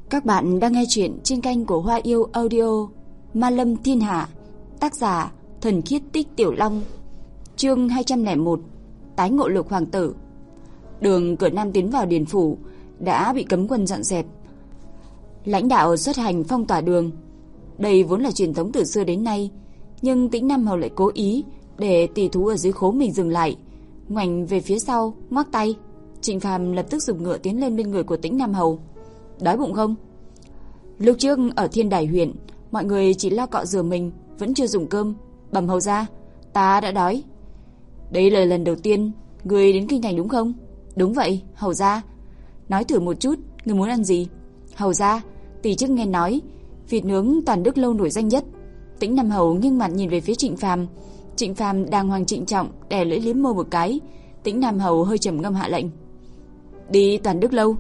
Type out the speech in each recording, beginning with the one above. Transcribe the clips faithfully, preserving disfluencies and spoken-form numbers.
Các bạn đang nghe chuyện trên kênh của Hoa Yêu Audio. Ma Lâm Thiên Hạ, tác giả Thần Khiết Tích Tiểu Long. Chương hai trăm lẻ một, tái ngộ Lục hoàng tử. Đường cửa nam tiến vào điền phủ đã bị cấm quân dọn dẹp. Lãnh đạo xuất hành phong tỏa đường. Đây vốn là truyền thống từ xưa đến nay, nhưng Tĩnh Nam Hầu lại cố ý để tỷ thú ở dưới khố mình dừng lại, ngoảnh về phía sau, ngoắc tay. Trịnh Phàm lập tức giục ngựa tiến lên bên người của Tĩnh Nam Hầu. Đói bụng không? Lúc trước ở Thiên Đài huyện, mọi người chỉ lo cọ rửa mình, vẫn chưa dùng cơm. Bẩm hầu gia, ta đã đói. Đây là lần đầu tiên người đến kinh thành đúng không? Đúng vậy, hầu gia. Nói thử một chút, người muốn ăn gì? Hầu gia, tỷ chức nghe nói vịt nướng Toàn Đức Lâu nổi danh nhất. Tĩnh Nam Hầu nghiêng mặt nhìn về phía Trịnh Phàm. Trịnh Phàm đàng hoàng trịnh trọng đè lưỡi liếm môi một cái. Tĩnh Nam Hầu hơi trầm ngâm hạ lệnh. Đi Toàn Đức Lâu.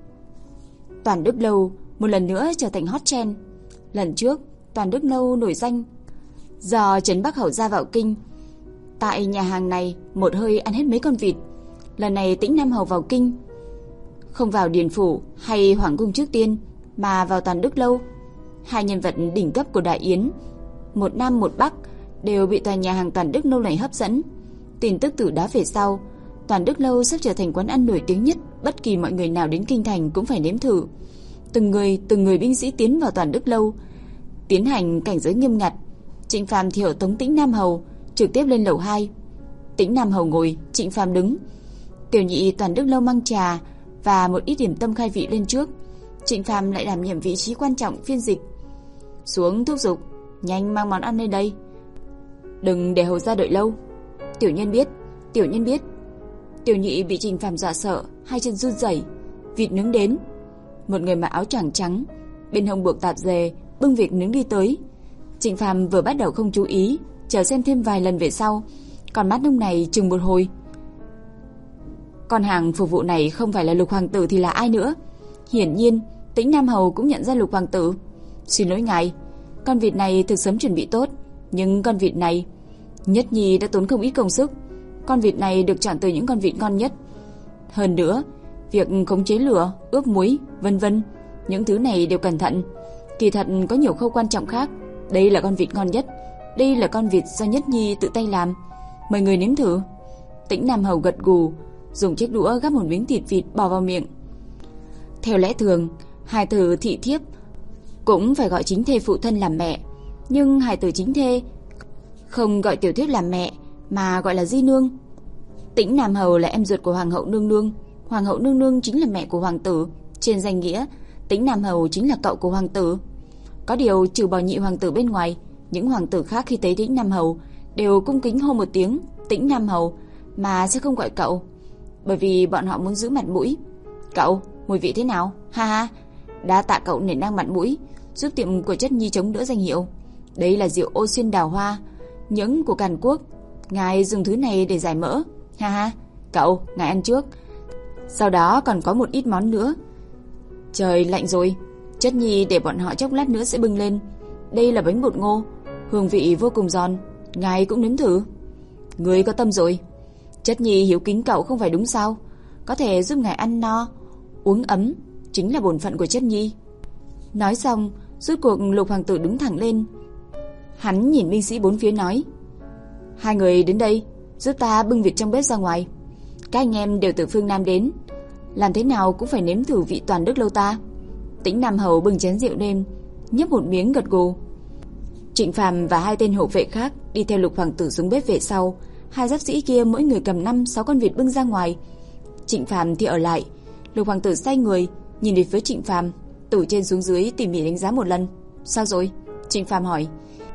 Toàn Đức Lâu một lần nữa trở thành hot trend. Lần trước Toàn Đức Lâu nổi danh do Trấn Bắc Hầu gia vào kinh, tại nhà hàng này một hơi ăn hết mấy con vịt. Lần này Tĩnh Nam Hầu vào kinh, không vào điền phủ hay hoàng cung trước tiên, mà vào Toàn Đức Lâu. Hai nhân vật đỉnh cấp của Đại Yến, một nam một bắc, đều bị tòa nhà hàng Toàn Đức Lâu này hấp dẫn. Tin tức từ đó về sau, Toàn Đức Lâu sắp trở thành quán ăn nổi tiếng nhất, bất kỳ mọi người nào đến kinh thành cũng phải nếm thử. Từng người, từng người binh sĩ tiến vào Toàn Đức Lâu, tiến hành cảnh giới nghiêm ngặt. Trịnh Phàm thiểu tống Tĩnh Nam Hầu trực tiếp lên lầu hai. Tĩnh Nam Hầu ngồi, Trịnh Phàm đứng. Tiểu nhị Toàn Đức Lâu mang trà và một ít điểm tâm khai vị lên trước. Trịnh Phàm lại đảm nhiệm vị trí quan trọng phiên dịch. Xuống thúc giục, nhanh mang món ăn lên đây, đừng để hầu gia đợi lâu. Tiểu nhân biết, tiểu nhân biết. Tiểu nhị bị Trịnh Phàm dọa sợ, hai chân run rẩy. Vịt nướng đến. Một người mặc áo choàng trắng, bên hông buộc tạp dề, bưng vịt nướng đi tới. Trịnh Phàm vừa bắt đầu không chú ý, chờ xem thêm vài lần về sau, còn mắt ông này chừng một hồi. Con hàng phục vụ này không phải là Lục hoàng tử thì là ai nữa? Hiển nhiên Tĩnh Nam Hầu cũng nhận ra Lục hoàng tử. Xin lỗi ngài, con vịt này thực sớm chuẩn bị tốt, nhưng con vịt này Nhất Nhi đã tốn không ít công sức. Con vịt này được chọn từ những con vịt ngon nhất. Hơn nữa, việc khống chế lửa, ướp muối, vân vân, những thứ này đều cẩn thận. Kỳ thật có nhiều khâu quan trọng khác. Đây là con vịt ngon nhất. Đây là con vịt do Nhất Nhi tự tay làm. Mời người nếm thử. Tĩnh Nam Hầu gật gù, dùng chiếc đũa gắp một miếng thịt vịt bỏ vào miệng. Theo lẽ thường, hài tử thị thiếp cũng phải gọi chính thê phụ thân làm mẹ, nhưng hài tử chính thê không gọi tiểu thiếp làm mẹ, mà gọi là di nương. Tĩnh Nam Hầu là em ruột của Hoàng hậu nương nương. Hoàng hậu nương nương chính là mẹ của hoàng tử. Trên danh nghĩa, Tĩnh Nam Hầu chính là cậu của hoàng tử. Có điều trừ bỏ nhị hoàng tử bên ngoài, những hoàng tử khác khi thấy Tĩnh Nam Hầu đều cung kính hô một tiếng Tĩnh Nam Hầu, mà sẽ không gọi cậu, bởi vì bọn họ muốn giữ mặt mũi. Cậu, mùi vị thế nào? Ha ha, đa tạ cậu nể nang mặt mũi, giúp tiệm của Chất Nhi chống đỡ danh hiệu. Đây là rượu Ô Xuyên Đào Hoa, những của Càn Quốc. Ngài dùng thứ này để giải mỡ. Ha ha, cậu, ngài ăn trước. Sau đó còn có một ít món nữa. Trời lạnh rồi, Chất Nhi để bọn họ chốc lát nữa sẽ bưng lên. Đây là bánh bột ngô, hương vị vô cùng giòn, ngài cũng nếm thử. Người có tâm rồi. Chất Nhi hiếu kính cậu không phải đúng sao? Có thể giúp ngài ăn no, uống ấm, chính là bổn phận của Chất Nhi. Nói xong, rốt cuộc Lục hoàng tử đứng thẳng lên. Hắn nhìn binh sĩ bốn phía nói: Hai người đến đây, giúp ta bưng vịt trong bếp ra ngoài. Các anh em đều từ phương Nam đến, làm thế nào cũng phải nếm thử vị Toàn Đức Lâu ta. Tĩnh Nam Hầu bưng chén rượu lên, nhấp một miếng gật gù. Trịnh Phàm và hai tên hộ vệ khác đi theo Lục hoàng tử xuống bếp về sau. Hai giáp sĩ kia mỗi người cầm năm sáu con vịt bưng ra ngoài. Trịnh Phàm thì ở lại. Lục hoàng tử xoay người nhìn về phía Trịnh Phàm, từ trên xuống dưới tỉ mỉ đánh giá một lần. Sao rồi? Trịnh Phàm hỏi.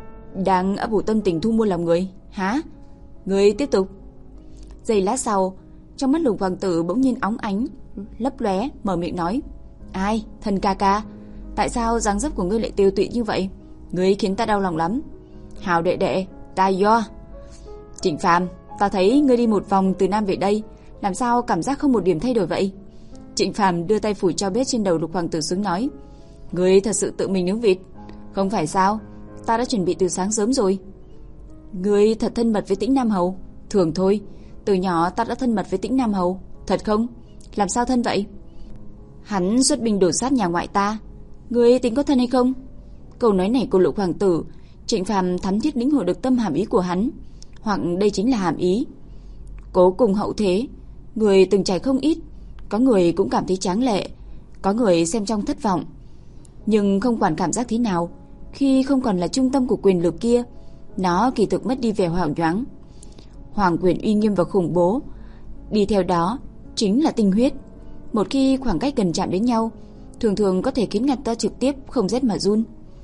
Đang ấp ủ tâm tình thu mua lòng người. Hả? Người tiếp tục. Giây lát sau, trong mắt Lục hoàng tử bỗng nhiên óng ánh lấp lóe, mở miệng nói: Ai, thần ca ca, tại sao dáng dấp của ngươi lại tiêu tụy như vậy? Ngươi khiến ta đau lòng lắm. Hào đệ đệ, ta do. Trịnh Phàm, ta thấy ngươi đi một vòng từ Nam về đây, làm sao cảm giác không một điểm thay đổi vậy? Trịnh Phàm đưa tay phủi cho bếp trên đầu Lục hoàng tử xuống nói: Ngươi thật sự tự mình nướng vịt? Không phải sao, ta đã chuẩn bị từ sáng sớm rồi. Ngươi thật thân mật với Tĩnh Nam Hầu? Thường thôi, từ nhỏ ta đã thân mật với Tĩnh Nam Hầu. Thật không? Làm sao thân vậy? Hắn xuất binh đổ sát nhà ngoại ta, Ngươi tính có thân hay không? Câu nói này của Lục hoàng tử, Trịnh Phàm thấm thiết lĩnh hội được tâm hàm ý của hắn, hoặc đây chính là hàm ý. Cố cùng hậu thế, người từng trải không ít, có người cũng cảm thấy tráng lệ, có người xem trong thất vọng. Nhưng không quản cảm giác thế nào, khi không còn là trung tâm của quyền lực kia, nó kỳ thực mất đi vẻ hào nhoáng. Hoàng quyền uy nghiêm và khủng bố, đi theo đó chính là tinh huyết. Một khi khoảng cách gần chạm đến nhau, thường thường có thể khiến người ta trực tiếp không rét mà run.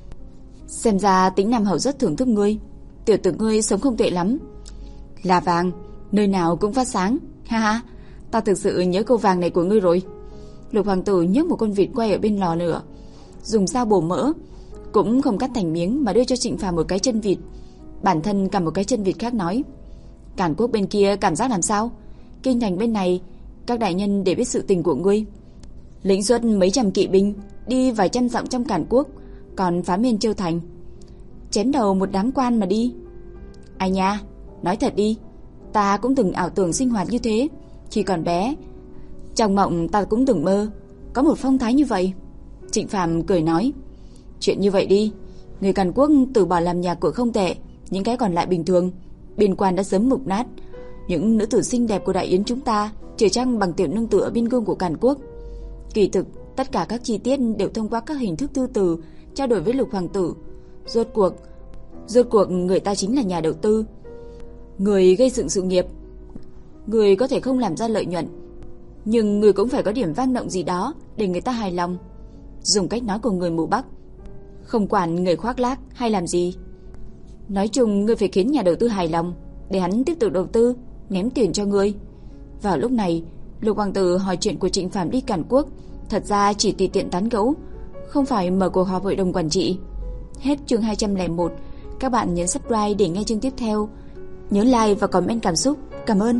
Xem ra Tĩnh Nam Hầu rất thưởng thức ngươi, tiểu tử ngươi sống không tệ lắm. Là vàng, nơi nào cũng phát sáng. Ha ha, ta thực sự nhớ câu vàng này của ngươi rồi. Lục hoàng tử nhấc một con vịt quay ở bên lò lửa, dùng dao bổ mỡ, cũng không cắt thành miếng mà đưa cho Trịnh Phàm một cái chân vịt. Bản thân cầm một cái chân vịt khác nói: Càn Quốc bên kia cảm giác làm sao? Kinh thành bên này, các đại nhân để biết sự tình của ngươi. Lĩnh xuất mấy trăm kỵ binh, đi vài trăm dặm trong Càn Quốc, còn phá miên Châu thành, chém đầu một đám quan mà đi. Ai nha, nói thật đi, ta cũng từng ảo tưởng sinh hoạt như thế khi còn bé. Trong mộng ta cũng từng mơ có một phong thái như vậy. Trịnh Phàm cười nói: Chuyện như vậy đi, người Càn Quốc từ bỏ làm nhà cửa không tệ, những cái còn lại bình thường. Biên quan đã sớm mục nát, những nữ tử xinh đẹp của Đại Yến chúng ta chỉ chăng bằng tiểu nương tử ở biên cương của Càn Quốc. Kỳ thực tất cả các chi tiết đều thông qua các hình thức thư từ trao đổi với Lục hoàng tử. Rốt cuộc, rốt cuộc người ta chính là nhà đầu tư, người gây dựng sự nghiệp. Người có thể không làm ra lợi nhuận, nhưng người cũng phải có điểm vang động gì đó để người ta hài lòng. Dùng cách nói của người mù Bắc, không quản người khoác lác hay làm gì, nói chung người phải khiến nhà đầu tư hài lòng để hắn tiếp tục đầu tư, ném tiền cho ngươi. Vào lúc này, Lục hoàng tử hỏi chuyện của Trịnh Phàm đi Càn Quốc thật ra chỉ tùy tiện tán gẫu, không phải mở cuộc họp hội đồng quản trị. Hết chương hai trăm lẻ một. Các bạn nhấn subscribe để nghe chương tiếp theo. Nhớ like và comment cảm xúc. Cảm ơn.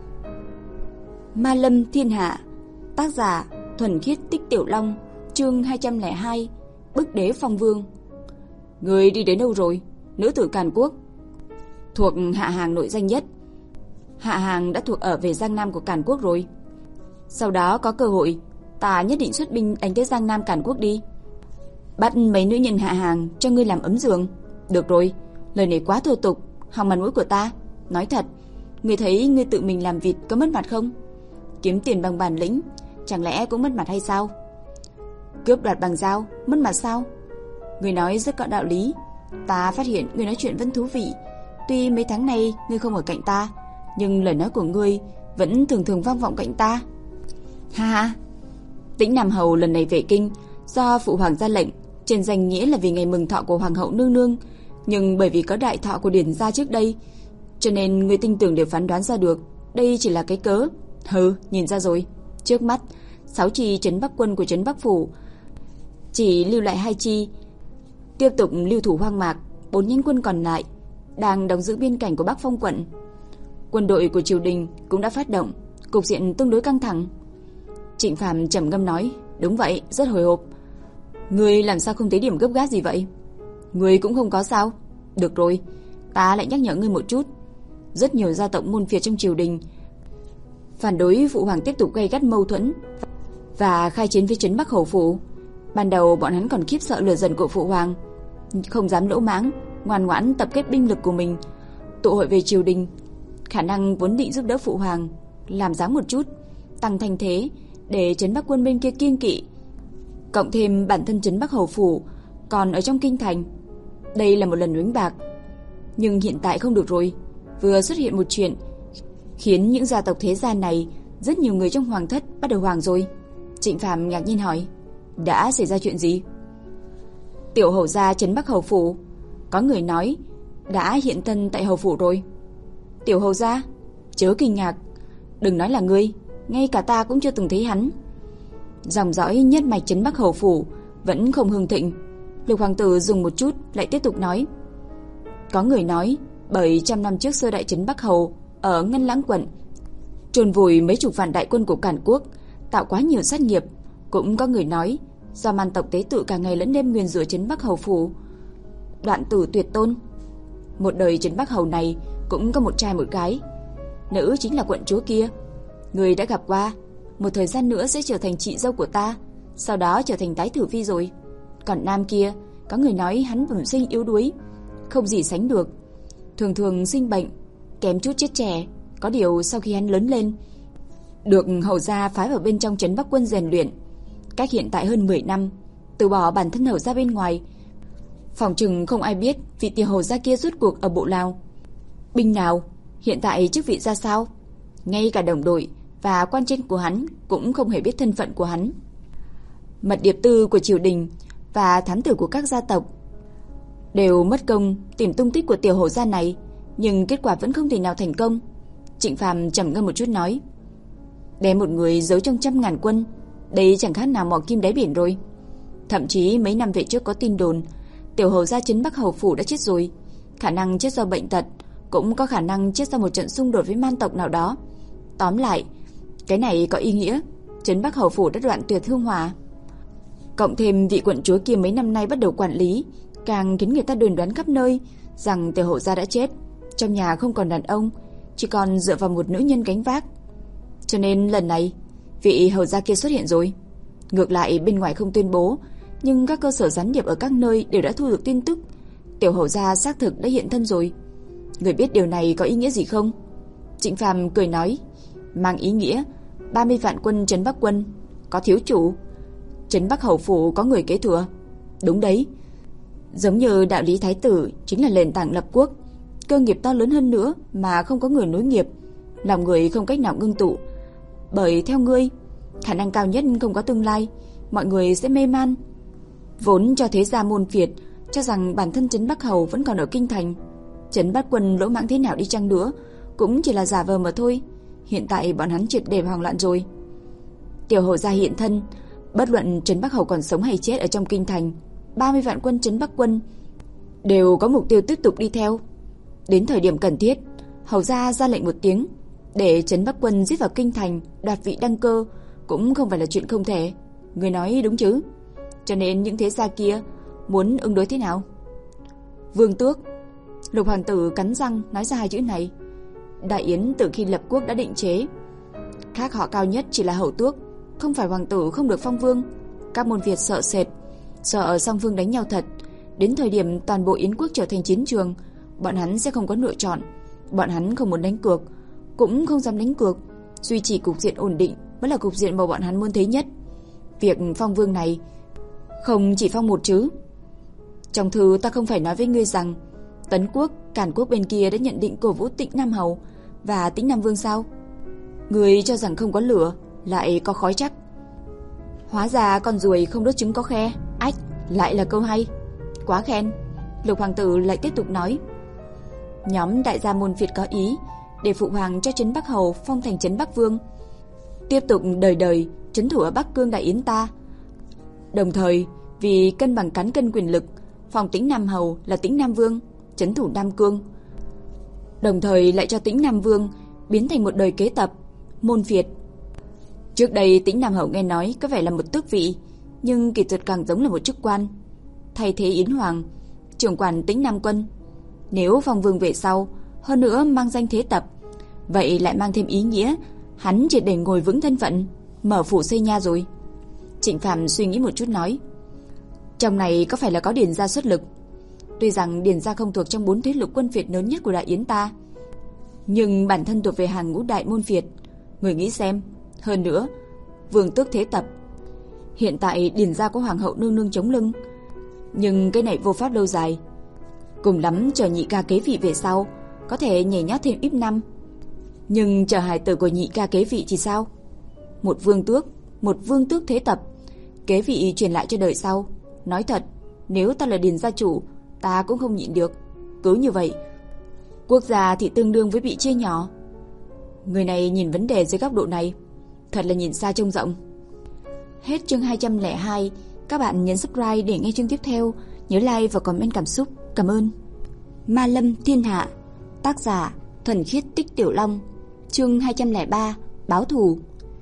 Ma Lâm Thiên Hạ, tác giả Thuần Khiết Tích Tiểu Long, chương hai trăm lẻ hai. Bức Đế Phong Vương. Người đi đến đâu rồi? Nữ tử Càn Quốc, thuộc Hạ Hàng nội danh nhất. Hạ Hàng đã thuộc ở về Giang Nam của Càn Quốc rồi. Sau đó có cơ hội, ta nhất định xuất binh đánh tới Giang Nam Càn Quốc đi. Bắt mấy nữ nhân Hạ Hàng cho ngươi làm ấm giường. Được rồi, lời này quá thô tục, hòng mặt mũi của ta. Nói thật, ngươi thấy ngươi tự mình làm vịt có mất mặt không? Kiếm tiền bằng bản lĩnh, chẳng lẽ cũng mất mặt hay sao? Cướp đoạt bằng dao, mất mặt sao? Ngươi nói rất có đạo lý. Ta phát hiện ngươi nói chuyện vẫn thú vị. Tuy mấy tháng nay ngươi không ở cạnh ta, nhưng lời nói của ngươi vẫn thường thường vang vọng cạnh ta. Ha ha. Tĩnh Nam Hầu lần này về kinh do phụ hoàng ra lệnh, trên danh nghĩa là vì ngày mừng thọ của hoàng hậu nương nương, nhưng bởi vì có đại thọ của Điền gia trước đây, cho nên người tinh tường đều phán đoán ra được đây chỉ là cái cớ. Hừ, nhìn ra rồi. Trước mắt sáu chi trấn Bắc quân của trấn Bắc phủ chỉ lưu lại hai chi, tiếp tục lưu thủ hoang mạc. Bốn nhánh quân còn lại đang đóng giữ biên cảnh của Bắc Phong quận. Quân đội của triều đình cũng đã phát động, cục diện tương đối căng thẳng. Trịnh Phàm trầm ngâm nói: Đúng vậy, rất hồi hộp. Ngươi làm sao không thấy điểm gấp gáp gì vậy? Ngươi cũng không có sao? Được rồi, ta lại nhắc nhở ngươi một chút. Rất nhiều gia tộc môn phiệt trong triều đình phản đối phụ hoàng tiếp tục gây gắt mâu thuẫn và khai chiến với trấn Bắc Hầu phủ. Ban đầu bọn hắn còn khiếp sợ lửa giận của phụ hoàng, không dám lỗ mãng, ngoan ngoãn tập kết binh lực của mình, tụ hội về triều đình. Khả năng vốn định giúp đỡ phụ hoàng, làm dáng một chút, tăng thanh thế để trấn Bắc quân bên kia kiêng kỵ. Cộng thêm bản thân trấn Bắc Hầu phủ còn ở trong kinh thành, đây là một lần đánh bạc. Nhưng hiện tại không được rồi, vừa xuất hiện một chuyện khiến những gia tộc thế gia này, rất nhiều người trong hoàng thất bắt đầu hoảng rồi. Trịnh Phàm ngạc nhiên hỏi: Đã xảy ra chuyện gì? Tiểu hầu gia trấn Bắc Hầu phủ, có người nói đã hiện thân tại hầu phủ rồi. Tiểu hầu gia? Chớ kinh ngạc, đừng nói là ngươi, ngay cả ta cũng chưa từng thấy hắn. Dòng dõi nhất mạch trấn Bắc Hầu phủ vẫn không hưng thịnh. Lục hoàng tử dừng một chút lại tiếp tục nói: Có người nói bảy trăm năm trước sơ đại trấn Bắc Hầu ở Ngân Lãng quận chôn vùi mấy chục vạn đại quân của Càn Quốc, tạo quá nhiều sát nghiệp. Cũng có người nói do man tộc tế tự cả ngày lẫn đêm nguyền rủa trấn Bắc Hầu phủ, đoạn tử tuyệt tôn. Một đời trấn Bắc Hầu này cũng có một trai một gái, nữ chính là quận chúa kia. Người đã gặp qua, một thời gian nữa sẽ trở thành chị dâu của ta, sau đó trở thành tái tử phi rồi. Còn nam kia, có người nói hắn bẩm sinh yếu đuối, không gì sánh được, thường thường sinh bệnh, kém chút chết trẻ. Có điều sau khi hắn lớn lên, được hầu gia phái vào bên trong trấn Bắc Quân rèn luyện, cách hiện tại hơn mười năm, từ bỏ bản thân hầu gia bên ngoài. Phòng chừng không ai biết vị tiểu hầu gia kia rốt cuộc ở bộ nào, binh nào, hiện tại chức vị ra sao. Ngay cả đồng đội và quan trên của hắn cũng không hề biết thân phận của hắn. Mật điệp tư của triều đình và thám tử của các gia tộc đều mất công tìm tung tích của tiểu hầu gia này, nhưng kết quả vẫn không thể nào thành công. Trịnh Phàm trầm ngâm một chút nói: đem một người giấu trong trăm ngàn quân, đây chẳng khác nào mò kim đáy biển rồi. Thậm chí mấy năm về trước có tin đồn tiểu hầu gia trấn Bắc Hầu phủ đã chết rồi, khả năng chết do bệnh tật, cũng có khả năng chết do một trận xung đột với man tộc nào đó. Tóm lại, cái này có ý nghĩa trấn Bắc Hầu phủ đã đoạn tuyệt hương hỏa. Cộng thêm vị quận chúa kia mấy năm nay bắt đầu quản lý, càng khiến người ta đồn đoán khắp nơi rằng tiểu hầu gia đã chết, trong nhà không còn đàn ông, chỉ còn dựa vào một nữ nhân gánh vác. Cho nên lần này vị hầu gia kia xuất hiện rồi. Ngược lại bên ngoài không tuyên bố, nhưng các cơ sở gián điệp ở các nơi đều đã thu được tin tức tiểu hầu gia xác thực đã hiện thân rồi. Người biết điều này có ý nghĩa gì không? Trịnh Phàm cười nói: mang ý nghĩa ba mươi vạn quân trấn Bắc Quân có thiếu chủ, trấn Bắc Hầu phủ có người kế thừa. Đúng đấy, giống như đạo lý thái tử chính là nền tảng lập quốc, cơ nghiệp to lớn hơn nữa mà không có người nối nghiệp, lòng người không cách nào ngưng tụ. Bởi theo ngươi, khả năng cao nhất không có tương lai, mọi người sẽ mê man. Vốn cho thế gia môn phiệt cho rằng bản thân trấn Bắc Hầu vẫn còn ở kinh thành, trấn Bắc Quân lỗ mãng thế nào đi chăng nữa cũng chỉ là giả vờ mà thôi. Hiện tại bọn hắn triệt để hoang loạn rồi. Tiểu hầu gia hiện thân, bất luận trấn Bắc Hầu còn sống hay chết ở trong kinh thành, ba mươi vạn quân trấn Bắc Quân đều có mục tiêu tiếp tục đi theo. Đến thời điểm cần thiết, hầu gia ra lệnh một tiếng để trấn Bắc Quân giết vào kinh thành, đoạt vị đăng cơ cũng không phải là chuyện không thể. Người nói đúng chứ? Cho nên những thế gia kia muốn ứng đối thế nào? Vương Tước. Lục hoàng tử cắn răng nói ra hai chữ này. Đại Yến từ khi lập quốc đã định chế, khác họ cao nhất chỉ là hầu tước, không phải hoàng tử không được phong vương. Các môn Việt sợ sệt, sợ song phương đánh nhau thật, đến thời điểm toàn bộ Yến quốc trở thành chiến trường, bọn hắn sẽ không có lựa chọn. Bọn hắn không muốn đánh cược, cũng không dám đánh cược. Duy trì cục diện ổn định mới là cục diện mà bọn hắn muốn thấy nhất. Việc phong vương này không chỉ phong một chứ. Trong thư ta không phải nói với ngươi rằng Tấn quốc, Càn quốc bên kia đã nhận định cổ vũ Tĩnh Nam Hầu và Tĩnh Nam Vương sao? Ngươi cho rằng không có lửa lại có khói chắc. Hóa ra con ruồi không đốt trứng có khe. Ách, lại là câu hay. Quá khen. Lục hoàng tử lại tiếp tục nói: nhóm đại gia môn Việt có ý để phụ hoàng cho trấn Bắc Hầu phong thành trấn Bắc Vương, tiếp tục đời đời trấn thủ ở Bắc Cương Đại Yến ta. Đồng thời vì cân bằng cán cân quyền lực, phong Tĩnh Nam Hầu là Tĩnh Nam Vương, trấn thủ Nam Cương. Đồng thời lại cho Tĩnh Nam Vương biến thành một đời kế tập môn Việt. Trước đây Tĩnh Nam Hầu nghe nói có vẻ là một tước vị, nhưng kỳ thực càng giống là một chức quan, thay thế Yến Hoàng, trưởng quản Tĩnh Nam Quân. Nếu phong vương về sau, hơn nữa mang danh thế tập, vậy lại mang thêm ý nghĩa hắn triệt để ngồi vững thân phận, mở phủ xây nha rồi. Trịnh Phàm suy nghĩ một chút nói: trong này có phải là có Điền gia xuất lực? Tuy rằng Điền gia không thuộc trong bốn thế lực quân Việt lớn nhất của Đại Yến ta, nhưng bản thân thuộc về hàng ngũ đại môn Việt. Người nghĩ xem, hơn nữa vương tước thế tập, hiện tại Điền gia có hoàng hậu nương nương chống lưng, nhưng cái này vô pháp lâu dài. Cùng lắm chờ nhị ca kế vị về sau, có thể nhảy nhót thêm ít năm, nhưng chờ hài tử của nhị ca kế vị thì sao? Một vương tước, một vương tước thế tập, kế vị truyền lại cho đời sau. Nói thật, nếu ta là Điền gia chủ, ta cũng không nhịn được. Cứ như vậy, quốc gia thì tương đương với bị chia nhỏ. Người này nhìn vấn đề dưới góc độ này, thật là nhìn xa trông rộng. Hết chương hai trăm lẻ hai. Các bạn nhấn subscribe để nghe chương tiếp theo. Nhớ like và comment cảm xúc. Cảm ơn. Ma Lâm Thiên Hạ. Tác giả Thuần Khiết Tích Tiểu Long. Chương hai trăm lẻ ba. Báo thù.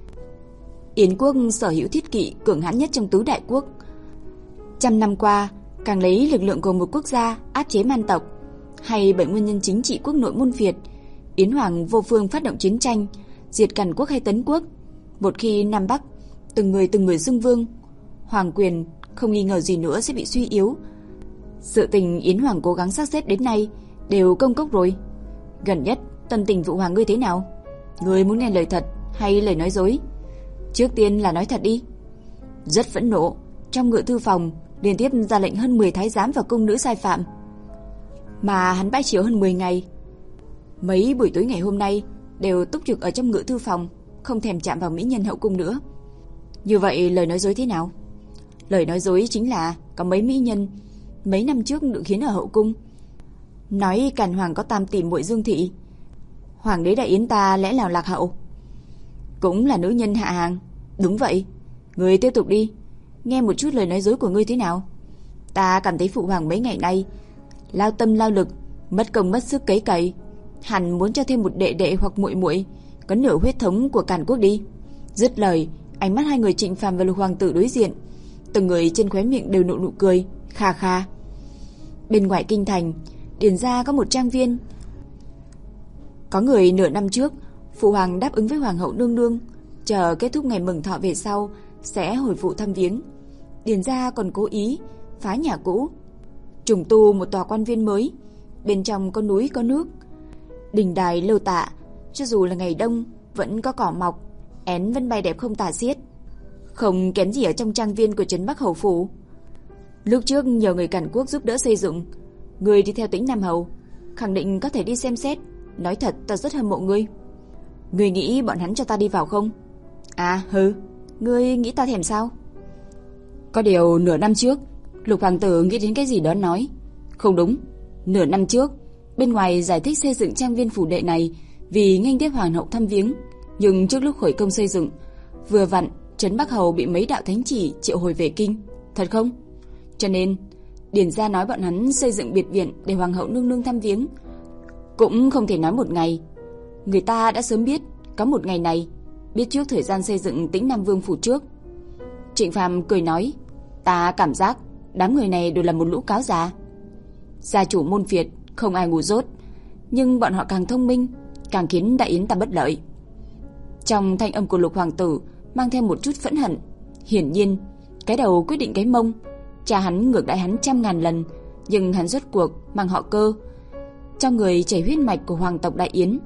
Yến quốc sở hữu thiết kỵ cường hãn nhất trong tứ đại quốc. Trăm năm qua, càng lấy lực lượng của một quốc gia áp chế man tộc, hay bởi nguyên nhân chính trị quốc nội môn Việt, Yến Hoàng vô phương phát động chiến tranh, diệt Càn quốc hay Tấn quốc. Một khi Nam Bắc từng người từng người xưng vương, hoàng quyền không nghi ngờ gì nữa sẽ bị suy yếu. Sự tình Yến Hoàng cố gắng sắp xếp đến nay đều công cốc rồi. Gần nhất tâm tình Phụ Hoàng ngươi thế nào? Ngươi muốn nghe lời thật hay lời nói dối? Trước tiên là nói thật đi. Rất phẫn nộ, trong ngự thư phòng liên tiếp ra lệnh hơn mười thái giám và cung nữ sai phạm, mà hắn bãi chiếu hơn mười ngày. Mấy buổi tối ngày hôm nay đều túc trực ở trong ngự thư phòng, không thèm chạm vào mỹ nhân hậu cung nữa. Như vậy lời nói dối thế nào? Lời nói dối chính là có mấy mỹ nhân mấy năm trước được khiến ở hậu cung, nói Càn Hoàng có tam tỷ muội Dương Thị, Hoàng đế Đại Yến ta lẽ nào lạc hậu, cũng là nữ nhân hạ hàng. Đúng vậy, ngươi tiếp tục đi, nghe một chút lời nói dối của ngươi thế nào. Ta cảm thấy Phụ Hoàng mấy ngày nay lao tâm lao lực, mất công mất sức cấy cày, hẳn muốn cho thêm một đệ đệ hoặc muội muội có nửa huyết thống của Càn Quốc đi. Dứt lời, ánh mắt hai người Trịnh Phàm và Lục Hoàng tử đối diện, từng người trên khóe miệng đều nụ nụ cười kha kha. Bên ngoài kinh thành, Điền gia có một trang viên. Có người nửa năm trước, Phụ Hoàng đáp ứng với Hoàng hậu nương nương, chờ kết thúc ngày mừng thọ về sau sẽ hồi phụ thăm viếng. Điền gia còn cố ý phá nhà cũ, trùng tu một tòa quan viên mới, bên trong có núi có nước, đình đài lầu tạ, cho dù là ngày đông vẫn có cỏ mọc, én vân bay đẹp không tả xiết, không kém gì ở trong trang viên của trấn Bắc Hầu phủ. Lúc trước nhờ người Càn Quốc giúp đỡ xây dựng, người đi theo Tĩnh Nam Hầu, khẳng định có thể đi xem xét. Nói thật, ta rất hâm mộ ngươi. Ngươi nghĩ bọn hắn cho ta đi vào không? À hừ, ngươi nghĩ ta thèm sao? Có điều nửa năm trước, Lục Hoàng tử nghĩ đến cái gì đó nói. Không đúng, nửa năm trước, bên ngoài giải thích xây dựng trang viên phủ đệ này vì nghênh tiếp Hoàng hậu thăm viếng, nhưng trước lúc khởi công xây dựng, vừa vặn trấn Bắc Hầu bị mấy đạo thánh chỉ triệu hồi về kinh. Thật không? Cho nên Điền gia nói bọn hắn xây dựng biệt viện để Hoàng hậu nương nương thăm viếng, cũng không thể nói một ngày. Người ta đã sớm biết có một ngày này, biết trước thời gian xây dựng Tĩnh Nam Vương phủ trước. Trịnh Phàm cười nói, ta cảm giác đám người này đều là một lũ cáo già. Gia chủ môn phiệt, không ai ngu dốt, nhưng bọn họ càng thông minh, càng khiến Đại Yến ta bất lợi. Trong thanh âm của Lục Hoàng tử mang theo một chút phẫn hận. Hiển nhiên, cái đầu quyết định cái mông. Cha hắn ngược đãi hắn trăm ngàn lần, nhưng hắn rốt cuộc mang họ Cơ, trong người chảy huyết mạch của hoàng tộc Đại Yến.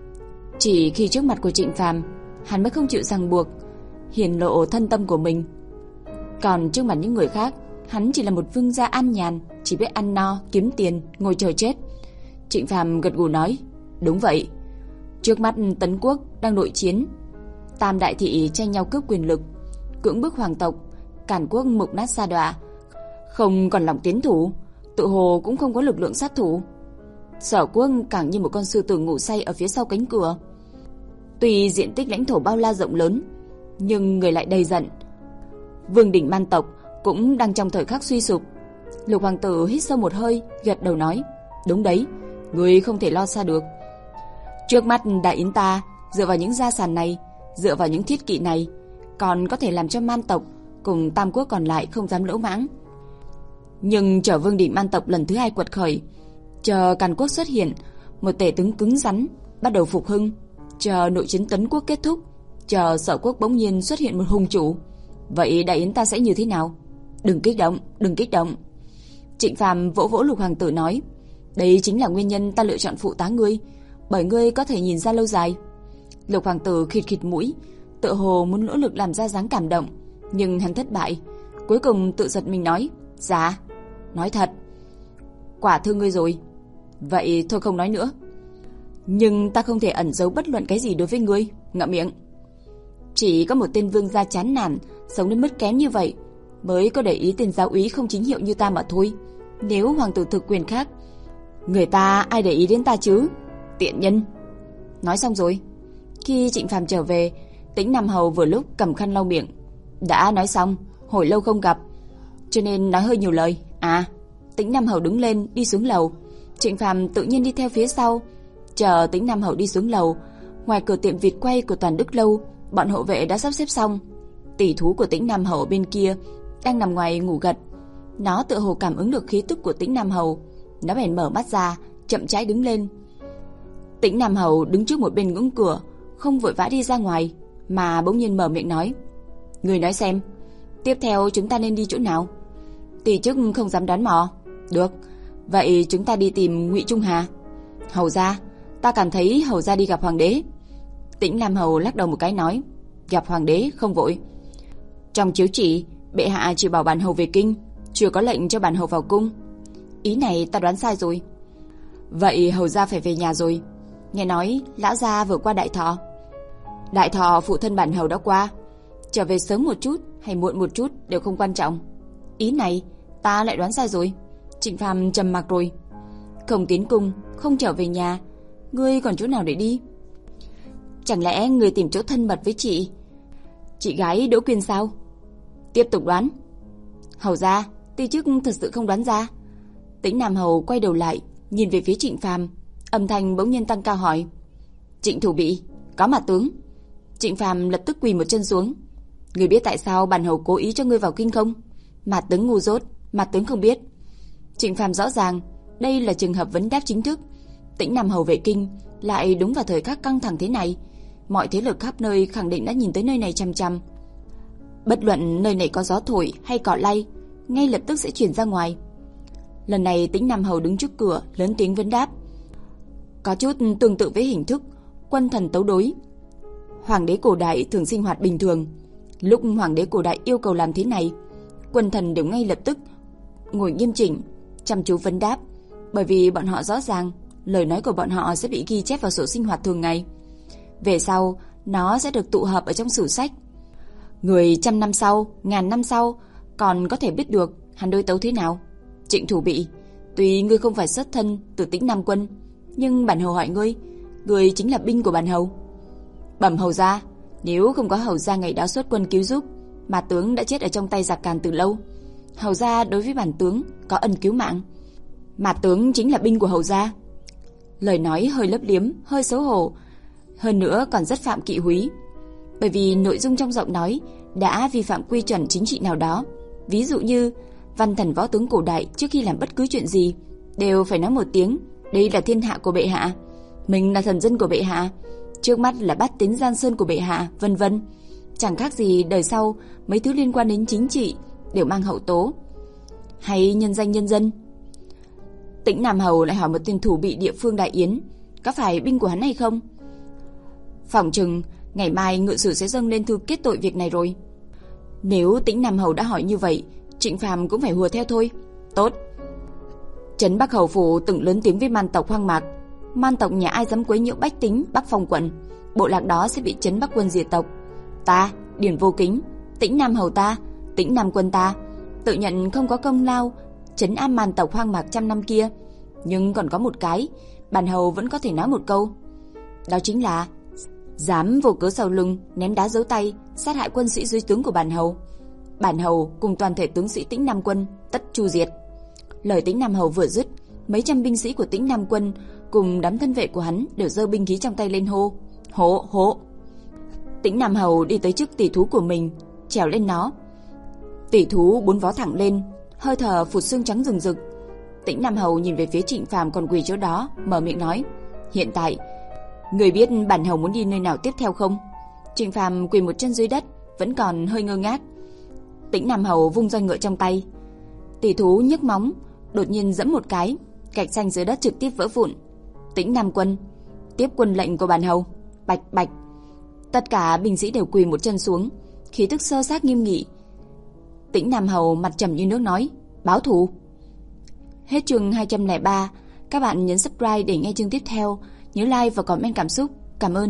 Chỉ khi trước mặt của Trịnh Phàm, hắn mới không chịu ràng buộc, hiển lộ thân tâm của mình. Còn trước mặt những người khác, hắn chỉ là một vương gia an nhàn, chỉ biết ăn no, kiếm tiền, ngồi chờ chết. Trịnh Phàm gật gù nói, đúng vậy. Trước mắt Tấn quốc đang nội chiến, tam đại thị tranh nhau cướp quyền lực, cưỡng bức hoàng tộc, Càn Quốc mục nát sa đọa, không còn lòng tiến thủ, tự hồ cũng không có lực lượng sát thủ. Sở Quốc càng như một con sư tử ngủ say ở phía sau cánh cửa. Tuy diện tích lãnh thổ bao la rộng lớn, nhưng người lại đầy giận. Vương đỉnh Man tộc cũng đang trong thời khắc suy sụp. Lục Hoàng tử hít sâu một hơi, gật đầu nói, đúng đấy, người không thể lo xa được. Trước mắt Đại Yến ta dựa vào những gia sản này, dựa vào những thiết kỵ này, còn có thể làm cho Man tộc cùng Tam Quốc còn lại không dám lỗ mãng. Nhưng chờ Vương đỉnh Man tộc lần thứ hai quật khởi, chờ Càn Quốc xuất hiện một tể tướng cứng rắn bắt đầu phục hưng, chờ nội chiến Tấn Quốc kết thúc, chờ Sở Quốc bỗng nhiên xuất hiện một hùng chủ, vậy Đại Yến ta sẽ như thế nào? Đừng kích động, đừng kích động. Trịnh Phàm vỗ vỗ Lục Hoàng tử nói, đây chính là nguyên nhân ta lựa chọn phụ tá ngươi, bởi ngươi có thể nhìn ra lâu dài. Lục Hoàng tử khịt khịt mũi, tự hồ muốn nỗ lực làm ra dáng cảm động, nhưng hắn thất bại, cuối cùng tự giật mình nói, dạ, nói thật. Quả thương ngươi rồi. Vậy thôi không nói nữa. Nhưng ta không thể ẩn giấu bất luận cái gì đối với ngươi. Ngậm miệng. Chỉ có một tên vương gia chán nản, sống đến mất kém như vậy, mới có để ý tên giáo úy không chính hiệu như ta mà thôi. Nếu hoàng tử thực quyền khác, người ta ai để ý đến ta chứ? Tiện nhân. Nói xong rồi. Khi Trịnh Phàm trở về, Tĩnh Nam Hầu vừa lúc cầm khăn lau miệng. Đã nói xong, hồi lâu không gặp, cho nên nói hơi nhiều lời. À, Tĩnh Nam Hầu đứng lên đi xuống lầu, Trịnh Phàm tự nhiên đi theo phía sau. Chờ Tĩnh Nam Hầu đi xuống lầu, ngoài cửa tiệm vịt quay của Toàn Đức lâu, bọn hộ vệ đã sắp xếp xong. Tỷ thú của Tĩnh Nam Hầu bên kia đang nằm ngoài ngủ gật. Nó tựa hồ cảm ứng được khí tức của Tĩnh Nam Hầu, nó bèn mở mắt ra, chậm rãi đứng lên. Tĩnh Nam Hầu đứng trước một bên ngưỡng cửa, không vội vã đi ra ngoài, mà bỗng nhiên mở miệng nói, người nói xem, tiếp theo chúng ta nên đi chỗ nào? Tỷ chức không dám đoán mò. Được, vậy chúng ta đi tìm Ngụy Trung Hà. Hầu gia, ta cảm thấy hầu gia đi gặp hoàng đế. Tĩnh Nam Hầu lắc đầu một cái nói, gặp hoàng đế không vội. Trong chiếu chỉ, bệ hạ chỉ bảo bản hầu về kinh, chưa có lệnh cho bản hầu vào cung. Ý này ta đoán sai rồi. Vậy hầu gia phải về nhà rồi. Nghe nói lão gia vừa qua đại thọ. Đại thọ phụ thân bản hầu đã qua, trở về sớm một chút hay muộn một chút đều không quan trọng. Ý này ta lại đoán sai rồi. Trịnh Phàm trầm mặc rồi. Không tiến cung, không trở về nhà, ngươi còn chỗ nào để đi? Chẳng lẽ ngươi tìm chỗ thân mật với chị Chị gái Đỗ Quyên sao? Tiếp tục đoán. Hầu gia, tỷ chức thật sự không đoán ra. Tĩnh Nam Hầu quay đầu lại, nhìn về phía Trịnh Phàm, âm thanh bỗng nhiên tăng cao hỏi, Trịnh thủ bị, có mà tướng? Trịnh Phàm lập tức quỳ một chân xuống. Ngươi biết tại sao bản hầu cố ý cho ngươi vào kinh không? Mà tướng ngu dốt, mà tướng không biết. Trịnh Phàm rõ ràng đây là trường hợp vấn đáp chính thức. Tĩnh Nam Hầu về kinh lại đúng vào thời khắc căng thẳng thế này, mọi thế lực khắp nơi khẳng định đã nhìn tới nơi này chằm chằm. Bất luận nơi này có gió thổi hay cỏ lay, ngay lập tức sẽ truyền ra ngoài. Lần này Tĩnh Nam Hầu đứng trước cửa lớn tiếng vấn đáp, có chút tương tự với hình thức quân thần tấu đối. Hoàng đế cổ đại thường sinh hoạt bình thường, lúc hoàng đế cổ đại yêu cầu làm thế này, quân thần đều ngay lập tức ngồi nghiêm chỉnh, chăm chú vấn đáp, bởi vì bọn họ rõ ràng lời nói của bọn họ sẽ bị ghi chép vào sổ sinh hoạt thường ngày. Về sau, nó sẽ được tụ hợp ở trong sử sách. Người trăm năm sau, ngàn năm sau còn có thể biết được hắn đối tấu thế nào. Trịnh thủ bị, tuy ngươi không phải xuất thân từ Tĩnh Nam quân, nhưng bản hầu hỏi ngươi, ngươi chính là binh của bản hầu. Bẩm hầu gia, nếu không có hầu gia ngày đó xuất quân cứu giúp, mà tướng đã chết ở trong tay giặc Càn từ lâu. Hầu gia đối với bản tướng có ân cứu mạng, mà tướng chính là binh của hầu gia. Lời nói hơi lấp liếm, hơi xấu hổ, hơn nữa còn rất phạm kỵ húy, bởi vì nội dung trong giọng nói đã vi phạm quy chuẩn chính trị nào đó. Ví dụ như văn thần võ tướng cổ đại trước khi làm bất cứ chuyện gì đều phải nói một tiếng, đây là thiên hạ của bệ hạ, mình là thần dân của bệ hạ, trước mắt là bát tín giang sơn của bệ hạ, vân vân. Chẳng khác gì đời sau mấy thứ liên quan đến chính trị đều mang hậu tố. Hay nhân danh nhân dân. Tĩnh Nam Hầu lại hỏi một tên thủ bị địa phương Đại Yến, có phải binh của hắn hay không? Phỏng chừng ngày mai ngự sử sẽ dâng lên thư kết tội việc này rồi. Nếu Tĩnh Nam Hầu đã hỏi như vậy, Trịnh Phàm cũng phải hùa theo thôi. Tốt. Trấn Bắc Hầu phủ từng lớn tiếng với man tộc Hoang Mạc, man tộc nhà ai dám quấy nhiễu bách tính Bắc Phong quận, bộ lạc đó sẽ bị Trấn Bắc quân diệt tộc. Ta, Điền Vô Kính, Tĩnh Nam Hầu ta, Tĩnh Nam quân ta, tự nhận không có công lao trấn áp man tộc Hoang Mạc trăm năm kia, nhưng còn có một cái, bản hầu vẫn có thể nói một câu. Đó chính là dám vô cớ sau lưng ném đá giấu tay sát hại quân sĩ dưới tướng của bản hầu. Bản hầu cùng toàn thể tướng sĩ Tĩnh Nam quân tất chu diệt. Lời Tĩnh Nam Hầu vừa dứt, mấy trăm binh sĩ của Tĩnh Nam quân cùng đám thân vệ của hắn đều giơ binh khí trong tay lên hô, hổ hổ. Tĩnh Nam Hầu đi tới trước tỷ thú của mình, trèo lên nó. Tỷ thú bốn vó thẳng lên, hơi thở phụt xương trắng rừng rực. Tĩnh Nam Hầu nhìn về phía Trịnh Phàm còn quỳ chỗ đó, mở miệng nói, hiện tại người biết bản hầu muốn đi nơi nào tiếp theo không? Trịnh Phàm quỳ một chân dưới đất, vẫn còn hơi ngơ ngác. Tĩnh Nam Hầu vung roi ngựa trong tay, tỷ thú nhấc móng, đột nhiên giẫm một cái, gạch xanh dưới đất trực tiếp vỡ vụn. Tĩnh Nam quân, tiếp quân lệnh của bản hầu. Bạch bạch. Tất cả binh sĩ đều quỳ một chân xuống, khí tức sơ sát nghiêm nghị. Tĩnh Nam Hầu mặt trầm như nước nói, báo thù. Hết chương hai trăm lẻ ba. Các bạn nhấn subscribe để nghe chương tiếp theo, nhớ like và comment cảm xúc. Cảm ơn.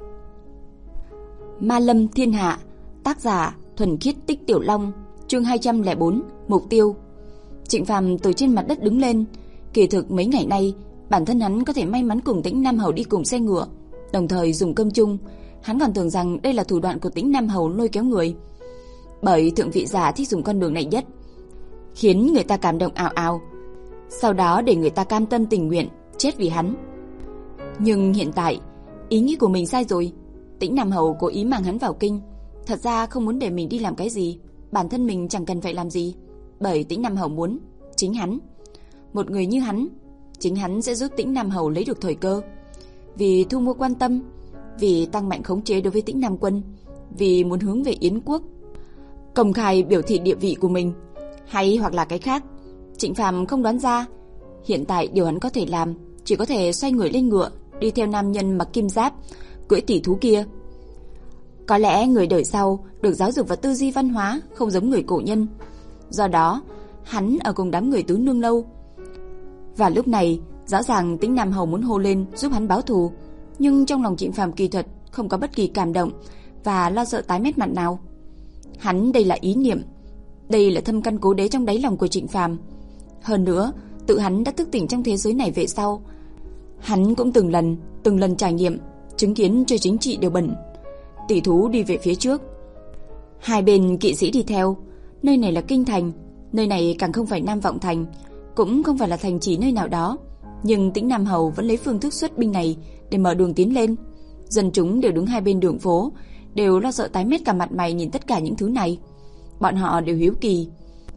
Ma Lâm Thiên Hạ, tác giả Thuần Khiết Tích Tiểu Long, chương hai trăm lẻ bốn, mục tiêu. Trịnh Phàm từ trên mặt đất đứng lên, kỳ thực mấy ngày nay bản thân hắn có thể may mắn cùng Tĩnh Nam Hầu đi cùng xe ngựa, đồng thời dùng cơm chung. Hắn còn tưởng rằng đây là thủ đoạn của Tĩnh Nam Hầu lôi kéo người, bởi thượng vị giả thích dùng con đường này nhất, khiến người ta cảm động ào ào, sau đó để người ta cam tâm tình nguyện chết vì hắn. Nhưng hiện tại ý nghĩ của mình sai rồi. Tĩnh Nam Hầu cố ý mang hắn vào kinh, thật ra không muốn để mình đi làm cái gì, bản thân mình chẳng cần phải làm gì, bởi Tĩnh Nam Hầu muốn chính hắn. Một người như hắn, chính hắn sẽ giúp Tĩnh Nam Hầu lấy được thời cơ, vì thu mua quan tâm, vì tăng mạnh khống chế đối với Tĩnh Nam quân, vì muốn hướng về Yến quốc, công khai biểu thị địa vị của mình. Hay hoặc là cái khác, Trịnh Phàm không đoán ra. Hiện tại điều hắn có thể làm chỉ có thể xoay người lên ngựa, đi theo nam nhân mặc kim giáp, cưỡi tỷ thú kia. Có lẽ người đời sau được giáo dục và tư duy văn hóa không giống người cổ nhân, do đó hắn ở cùng đám người tứ nương lâu. Và lúc này rõ ràng Tĩnh Nam Hầu muốn hô lên giúp hắn báo thù, nhưng trong lòng Trịnh Phàm kỳ thật không có bất kỳ cảm động và lo sợ tái mét mặt nào. Hắn đây là ý niệm, đây là thâm căn cố đế trong đáy lòng của Trịnh Phàm. Hơn nữa, tự hắn đã thức tỉnh trong thế giới này về sau, hắn cũng từng lần, từng lần trải nghiệm, chứng kiến chơi chính trị đều bẩn. Tỷ thú đi về phía trước, hai bên kỵ sĩ đi theo. Nơi này là kinh thành, nơi này càng không phải Nam Vọng Thành, cũng không phải là thành trì nơi nào đó, nhưng Tĩnh Nam Hầu vẫn lấy phương thức xuất binh này để mở đường tiến lên. Dân chúng đều đứng hai bên đường phố, đều lo sợ tái mét cả mặt mày nhìn tất cả những thứ này. Bọn họ đều hiếu kỳ,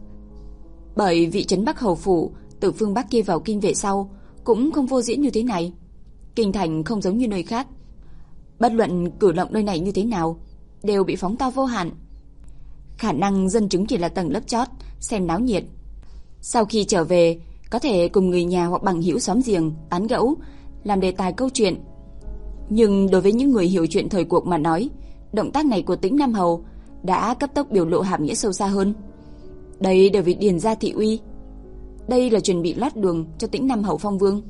bởi vị trấn Bắc Hầu phủ từ phương Bắc kia vào kinh về sau cũng không vô diễn như thế này. Kinh thành không giống như nơi khác, bất luận cử động nơi này như thế nào đều bị phóng to vô hạn. Khả năng dân chúng chỉ là tầng lớp chót xem náo nhiệt, sau khi trở về có thể cùng người nhà hoặc bằng hữu xóm giềng tán gẫu, làm đề tài câu chuyện. Nhưng đối với những người hiểu chuyện thời cuộc mà nói, động tác này của Tĩnh Nam Hầu đã cấp tốc biểu lộ hàm nghĩa sâu xa hơn. Đây đều vì điền gia thị uy, đây là chuẩn bị lót đường cho Tĩnh Nam Hầu phong vương.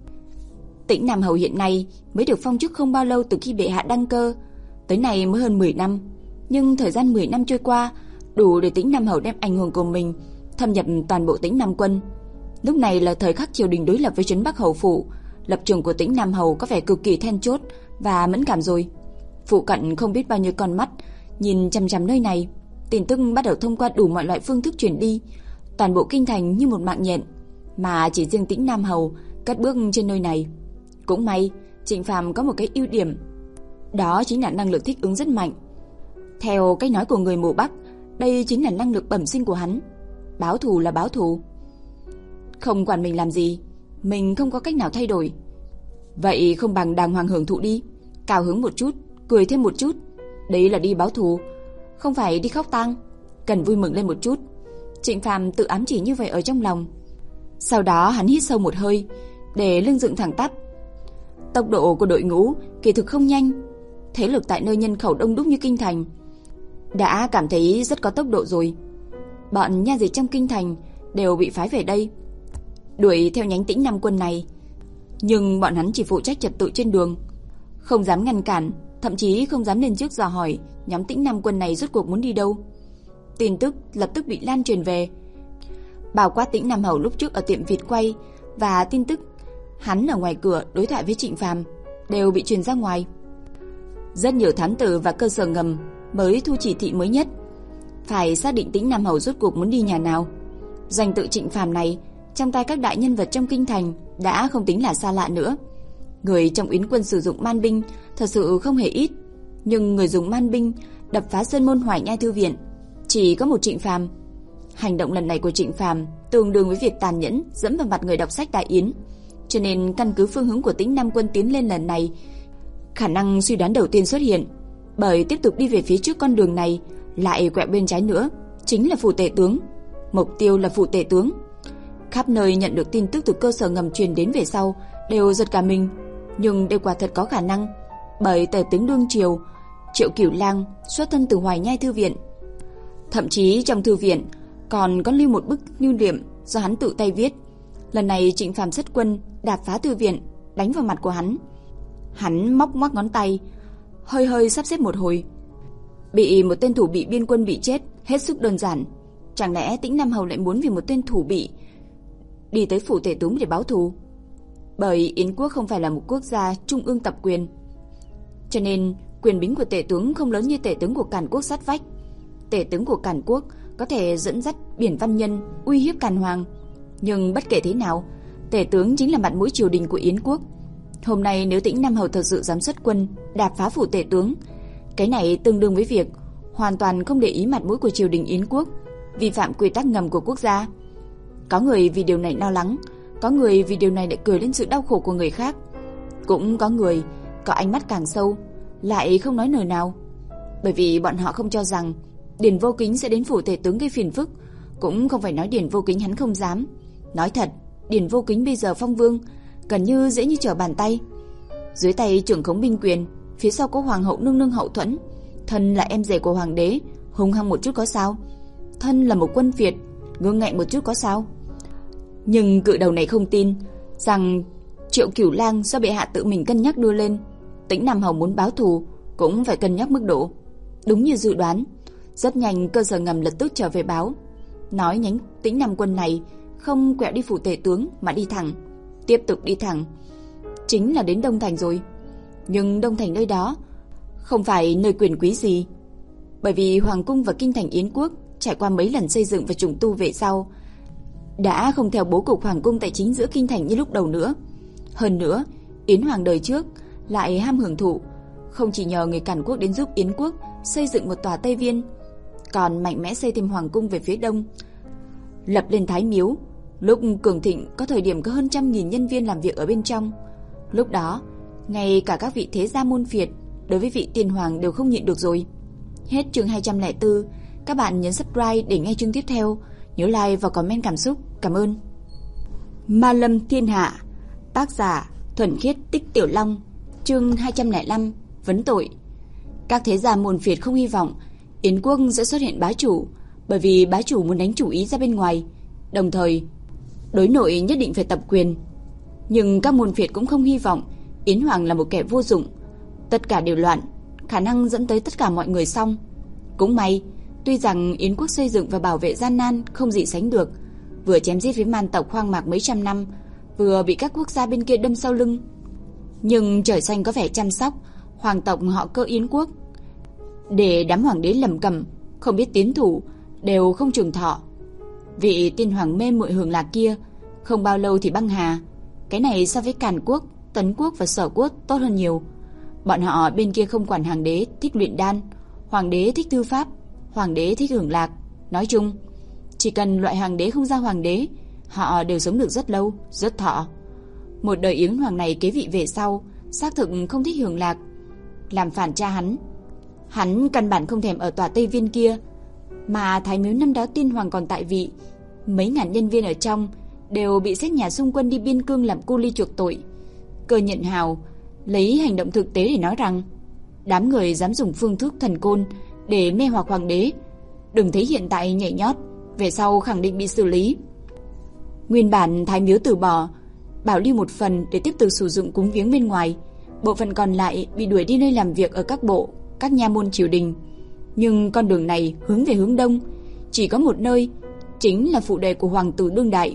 Tĩnh Nam Hầu hiện nay mới được phong chức không bao lâu từ khi bệ hạ đăng cơ, tới nay mới hơn mười năm, nhưng thời gian mười năm trôi qua đủ để Tĩnh Nam Hầu đem ảnh hưởng của mình thâm nhập toàn bộ Tĩnh Nam quân. Lúc này là thời khắc triều đình đối lập với trấn Bắc Hầu phủ, lập trường của Tĩnh Nam Hầu có vẻ cực kỳ then chốt và mẫn cảm rồi. Phụ cận không biết bao nhiêu con mắt nhìn chằm chằm nơi này, tin tức bắt đầu thông qua đủ mọi loại phương thức truyền đi, toàn bộ kinh thành như một mạng nhện, mà chỉ riêng Tĩnh Nam Hầu cất bước trên nơi này. Cũng may Trịnh Phàm có một cái ưu điểm, đó chính là năng lực thích ứng rất mạnh. Theo cách nói của người mù Bắc, đây chính là năng lực bẩm sinh của hắn. Báo thù là báo thù, không quản mình làm gì, mình không có cách nào thay đổi. Vậy không bằng đàng hoàng hưởng thụ đi, cao hứng một chút, cười thêm một chút. Đấy là đi báo thù, không phải đi khóc tang, cần vui mừng lên một chút. Trịnh Phàm tự ám chỉ như vậy ở trong lòng. Sau đó hắn hít sâu một hơi, để lưng dựng thẳng tắp. Tốc độ của đội ngũ kỳ thực không nhanh, thế lực tại nơi nhân khẩu đông đúc như kinh thành đã cảm thấy rất có tốc độ rồi. Bọn nha dịch trong kinh thành đều bị phái về đây, đuổi theo nhánh Tĩnh Nam quân này, nhưng bọn hắn chỉ phụ trách trật tự trên đường, không dám ngăn cản, thậm chí không dám lên trước dò hỏi nhóm Tĩnh Nam quân này rốt cuộc muốn đi đâu. Tin tức lập tức bị lan truyền về, bao quát Tĩnh Nam Hầu lúc trước ở tiệm vịt quay và tin tức hắn ở ngoài cửa đối thoại với Trịnh Phàm đều bị truyền ra ngoài. Rất nhiều thám tử và cơ sở ngầm mới thu chỉ thị mới nhất, phải xác định Tĩnh Nam Hầu rốt cuộc muốn đi nhà nào. Danh tự Trịnh Phàm này trong tay các đại nhân vật trong kinh thành đã không tính là xa lạ nữa. Người trong Yến quân sử dụng man binh thật sự không hề ít, nhưng người dùng man binh đập phá sơn môn Hoài Nhai thư viện chỉ có một Trịnh Phàm. Hành động lần này của Trịnh Phàm tương đương với việc tàn nhẫn dẫm vào mặt người đọc sách Đại Yến, cho nên căn cứ phương hướng của Tĩnh Nam quân tiến lên lần này, khả năng suy đoán đầu tiên xuất hiện, bởi tiếp tục đi về phía trước con đường này lại quẹo bên trái nữa, chính là phủ tể tướng. Mục tiêu là phủ tể tướng. Khắp nơi nhận được tin tức từ cơ sở ngầm truyền đến về sau đều giật cả mình, nhưng đều quả thật có khả năng, bởi tể tướng đương triều Triệu Cửu Lang xuất thân từ Hoài Nhai thư viện. Thậm chí trong thư viện còn có lưu một bức lưu niệm do hắn tự tay viết. Lần này Trịnh Phàm xuất quân đạp phá thư viện, đánh vào mặt của hắn. Hắn móc ngoắc ngón tay, hơi hơi sắp xếp một hồi. Bị một tên thủ bị biên quân bị chết hết sức đơn giản. Chẳng lẽ Tĩnh Nam Hầu lại muốn vì một tên thủ bị đi tới phủ tể tướng để báo thù? Bởi Yến quốc không phải là một quốc gia trung ương tập quyền, cho nên quyền bính của tể tướng không lớn như tể tướng của Càn quốc sát vách. Tể tướng của Càn quốc có thể dẫn dắt biển văn nhân uy hiếp Càn hoàng, nhưng bất kể thế nào, tể tướng chính là mặt mũi triều đình của Yến quốc. Hôm nay nếu Tĩnh Nam Hầu thật sự dám xuất quân đạp phá phủ tể tướng, cái này tương đương với việc hoàn toàn không để ý mặt mũi của triều đình Yến quốc, vi phạm quy tắc ngầm của quốc gia. Có người vì điều này lo lắng, có người vì điều này lại cười lên sự đau khổ của người khác, cũng có người có ánh mắt càng sâu lại không nói lời nào, bởi vì bọn họ không cho rằng Điền Vô Kính sẽ đến phủ tể tướng gây phiền phức, Cũng không phải nói Điền Vô Kính hắn không dám. Nói thật, Điền Vô Kính bây giờ phong vương gần như dễ như trở bàn tay. Dưới tay trưởng khống binh quyền, phía sau có hoàng hậu nương nương hậu thuẫn, thân là em rể của hoàng đế, hung hăng một chút có sao? Thân là một quân Việt, ngưỡng ngạnh một chút có sao? Nhưng cự đầu này không tin rằng Triệu Cửu Lang do bệ hạ tự mình cân nhắc đưa lên. Tĩnh Nam Hầu muốn báo thù cũng phải cân nhắc mức độ. Đúng như dự đoán, rất nhanh cơ sở ngầm lập tức trở về báo, nói nhánh Tĩnh Nam quân này không quẹo đi phủ tể tướng mà đi thẳng, tiếp tục đi thẳng, chính là đến Đông Thành rồi. Nhưng Đông Thành nơi đó không phải nơi quyền quý gì, bởi vì hoàng cung và kinh thành Yến quốc trải qua mấy lần xây dựng và trùng tu về sau đã không theo bố cục hoàng cung tại chính giữa kinh thành như lúc đầu nữa. Hơn nữa, Yến hoàng đời trước lại ham hưởng thụ, không chỉ nhờ người càn quốc đến giúp Yến quốc xây dựng một tòa Tây Viên, còn mạnh mẽ xây thêm hoàng cung về phía đông, lập lên Thái Miếu. Lúc cường thịnh có thời điểm có hơn trăm nghìn nhân viên làm việc ở bên trong. Lúc đó, ngay cả các vị thế gia môn phiệt đối với vị tiên hoàng đều không nhịn được rồi. Hết chương hai trăm lẻ bốn. Các bạn nhấn subscribe để nghe chương tiếp theo. Nhớ like và comment cảm xúc. Cảm ơn. Ma Lâm Thiên Hạ. Tác giả Thuần Khiết Tích Tiểu Long. Chương hai trăm lẻ năm. Vấn tội. Các thế gia môn phiệt không hy vọng Yến quốc sẽ xuất hiện bá chủ, bởi vì bá chủ muốn đánh chủ ý ra bên ngoài, đồng thời đối nội nhất định phải tập quyền. Nhưng các môn phiệt cũng không hy vọng Yến hoàng là một kẻ vô dụng, tất cả đều loạn, khả năng dẫn tới tất cả mọi người xong. Cũng may, tuy rằng Yến quốc xây dựng và bảo vệ gian nan không gì sánh được, vừa chém giết với man tộc hoang mạc mấy trăm năm, vừa bị các quốc gia bên kia đâm sau lưng, nhưng trời xanh có vẻ chăm sóc hoàng tộc họ Cơ Yến quốc, để đám hoàng đế lầm cầm không biết tiến thủ đều không trường thọ. Vị tiên hoàng mê muội hưởng lạc kia không bao lâu thì băng hà. Cái này so với Càn quốc, Tấn quốc và Sở quốc tốt hơn nhiều. Bọn họ bên kia không quản hoàng đế thích luyện đan, hoàng đế thích thư pháp, hoàng đế thích hưởng lạc. Nói chung, chỉ cần loại hoàng đế không ra hoàng đế, họ đều sống được rất lâu, rất thọ. Một đời Yến hoàng này kế vị về sau xác thực không thích hưởng lạc, làm phản cha hắn. Hắn căn bản không thèm ở tòa Tây Viên kia, mà Thái Miếu năm đó tiên hoàng còn tại vị, mấy ngàn nhân viên ở trong đều bị xét nhà xung quân đi biên cương làm cu ly chuộc tội. Cơ Nhận Hào lấy hành động thực tế để nói rằng đám người dám dùng phương thức thần côn để mê hoặc hoàng đế, đừng thấy hiện tại nhảy nhót, về sau khẳng định bị xử lý. Nguyên bản Thái Miếu từ bỏ, bảo lưu một phần để tiếp tục sử dụng cúng viếng bên ngoài, bộ phận còn lại bị đuổi đi nơi làm việc ở các bộ, các nha môn triều đình. Nhưng con đường này hướng về hướng đông, chỉ có một nơi, chính là phụ đệ của hoàng tử đương đại.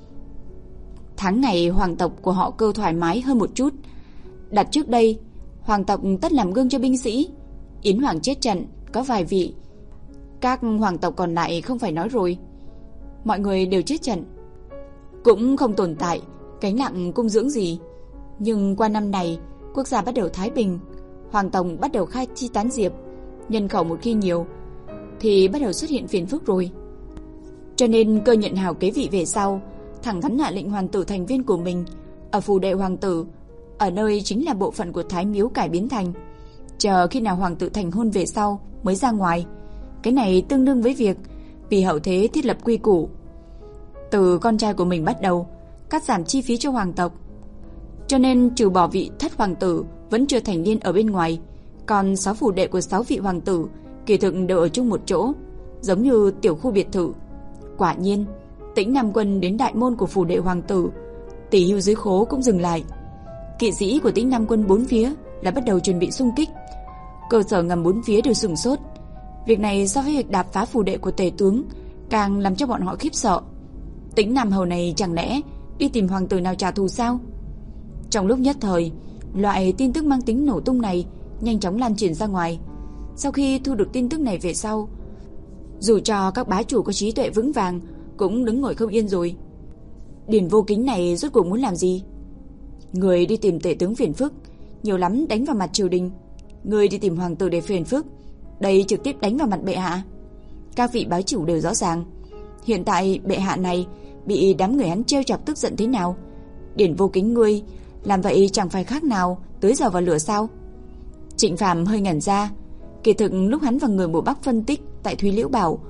Tháng ngày hoàng tộc của họ Cơ thoải mái hơn một chút. Đặt trước đây, hoàng tộc tất làm gương cho binh sĩ. Yến hoàng chết trận, có vài vị. Các hoàng tộc còn lại không phải nói rồi, mọi người đều chết trận, cũng không tồn tại gánh nặng cung dưỡng gì. Nhưng qua năm này, quốc gia bắt đầu thái bình, hoàng tộc bắt đầu khai chi tán diệp, nhân khẩu một khi nhiều thì bắt đầu xuất hiện phiền phức rồi. Cho nên Cơ Nhận Hào kế vị về sau, thẳng thắn hạ lệnh hoàng tử thành viên của mình ở phủ đệ hoàng tử, ở nơi chính là bộ phận của Thái Miếu cải biến thành, chờ khi nào hoàng tử thành hôn về sau mới ra ngoài. Cái này tương đương với việc vì hậu thế thiết lập quy củ, từ con trai của mình bắt đầu cắt giảm chi phí cho hoàng tộc. Cho nên trừ bỏ vị thất hoàng tử vẫn chưa thành niên ở bên ngoài, còn sáu phủ đệ của sáu vị hoàng tử kỳ thực đều ở chung một chỗ, giống như tiểu khu biệt thự. Quả nhiên, Tĩnh Nam quân đến đại môn của phủ đệ hoàng tử, tỷ hưu dưới khố cũng dừng lại. Kỵ sĩ của Tĩnh Nam quân bốn phía đã bắt đầu chuẩn bị xung kích. Cơ sở ngầm bốn phía đều sửng sốt. Việc này so với việc đạp phá phủ đệ của tể tướng càng làm cho bọn họ khiếp sợ. Tĩnh Nam hầu này chẳng lẽ đi tìm hoàng tử nào trả thù sao? Trong lúc nhất thời, loại tin tức mang tính nổ tung này nhanh chóng lan truyền ra ngoài. Sau khi thu được tin tức này về sau, dù cho các bá chủ có trí tuệ vững vàng cũng đứng ngồi không yên rồi. Điền Vô Kính này rốt cuộc muốn làm gì? Người đi tìm tể tướng phiền phức, nhiều lắm đánh vào mặt triều đình. Người đi tìm hoàng tử để phiền phức, đây trực tiếp đánh vào mặt bệ hạ. Các vị bá chủ đều rõ ràng, hiện tại bệ hạ này bị đám người hắn trêu chọc tức giận thế nào. Điền Vô Kính ngươi làm vậy chẳng phải khác nào tưới dầu vào lửa sao? Trịnh Phàm hơi ngẩn ra. Kỳ thực lúc hắn và người mùa Bắc phân tích tại Thúy Liễu Bảo,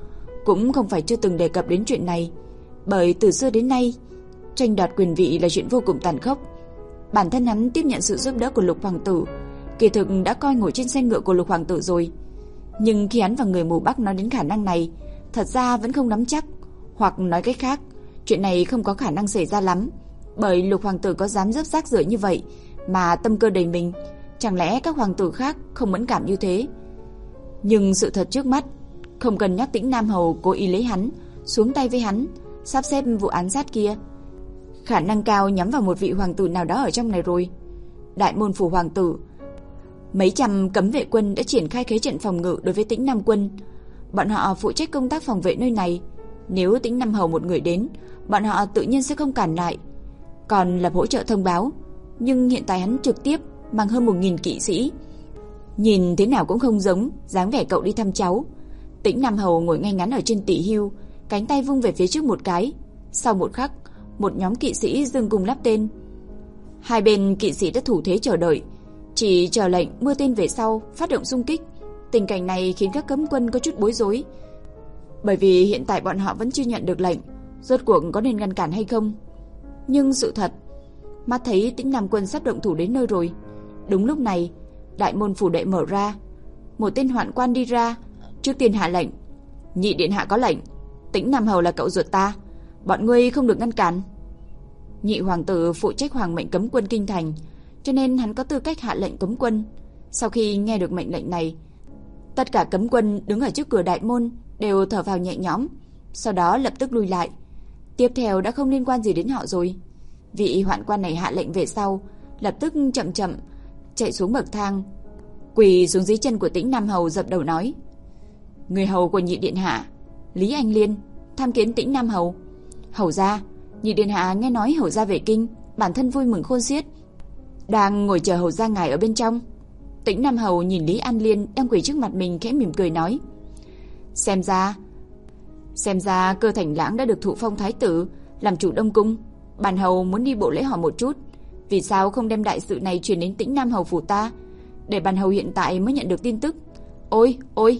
cũng không phải chưa từng đề cập đến chuyện này, bởi từ xưa đến nay, tranh đoạt quyền vị là chuyện vô cùng tàn khốc. Bản thân hắn tiếp nhận sự giúp đỡ của Lục hoàng tử, kỳ thực đã coi ngồi trên xe ngựa của Lục hoàng tử rồi. Nhưng khi hắn và người mù Bắc nói đến khả năng này, thật ra vẫn không nắm chắc, hoặc nói cách khác, chuyện này không có khả năng xảy ra lắm, bởi Lục hoàng tử có dám dấp rác rưởi như vậy mà tâm cơ đầy mình, chẳng lẽ các hoàng tử khác không mẫn cảm như thế? Nhưng sự thật trước mắt, không cần nhắc Tĩnh Nam Hầu cố ý lấy hắn, xuống tay với hắn, sắp xếp vụ án sát kia, khả năng cao nhắm vào một vị hoàng tử nào đó ở trong này rồi. Đại môn phủ hoàng tử, mấy trăm cấm vệ quân đã triển khai khế trận phòng ngự đối với Tĩnh Nam quân. Bọn họ phụ trách công tác phòng vệ nơi này. Nếu Tĩnh Nam Hầu một người đến, bọn họ tự nhiên sẽ không cản lại, còn lập hỗ trợ thông báo. Nhưng hiện tại hắn trực tiếp mang hơn một nghìn kỵ sĩ, nhìn thế nào cũng không giống dáng vẻ cậu đi thăm cháu. Tĩnh Nam Hầu ngồi ngay ngắn ở trên tỷ hưu, cánh tay vung về phía trước một cái. Sau một khắc, một nhóm kỵ sĩ dương cung lắp tên. Hai bên kỵ sĩ đã thủ thế chờ đợi, chỉ chờ lệnh mưa tên về sau phát động xung kích. Tình cảnh này khiến các cấm quân có chút bối rối, bởi vì hiện tại bọn họ vẫn chưa nhận được lệnh, rốt cuộc có nên ngăn cản hay không. Nhưng sự thật, mắt thấy Tĩnh Nam quân sắp động thủ đến nơi rồi. Đúng lúc này, đại môn phủ đệ mở ra, một tên hoạn quan đi ra, trước tiên hạ lệnh: Nhị điện hạ có lệnh, Tĩnh Nam Hầu là cậu ruột ta, bọn ngươi không được ngăn cản. Nhị hoàng tử phụ trách hoàng mệnh cấm quân kinh thành, cho nên hắn có tư cách hạ lệnh cấm quân. Sau khi nghe được mệnh lệnh này, tất cả cấm quân đứng ở trước cửa đại môn đều thở vào nhẹ nhõm, sau đó lập tức lui lại. Tiếp theo đã không liên quan gì đến họ rồi. Vị hoạn quan này hạ lệnh về sau, lập tức chậm chậm chạy xuống bậc thang, quỳ xuống dưới chân của Tĩnh Nam Hầu, dập đầu nói: Người hầu của nhị điện hạ Lý Anh Liên tham kiến Tĩnh Nam Hầu. Hầu gia, nhị điện hạ nghe nói hầu gia về kinh, bản thân vui mừng khôn xiết, đang ngồi chờ hầu gia ngài ở bên trong. Tĩnh Nam Hầu nhìn Lý An Liên đang quỳ trước mặt mình, khẽ mỉm cười nói: Xem ra, xem ra Cơ Thành Lãng đã được thụ phong thái tử, làm chủ Đông cung. Bản hầu muốn đi bộ lễ hỏi một chút, vì sao không đem đại sự này truyền đến Tĩnh Nam Hầu phủ ta, để bản hầu hiện tại mới nhận được tin tức. Ôi, ôi!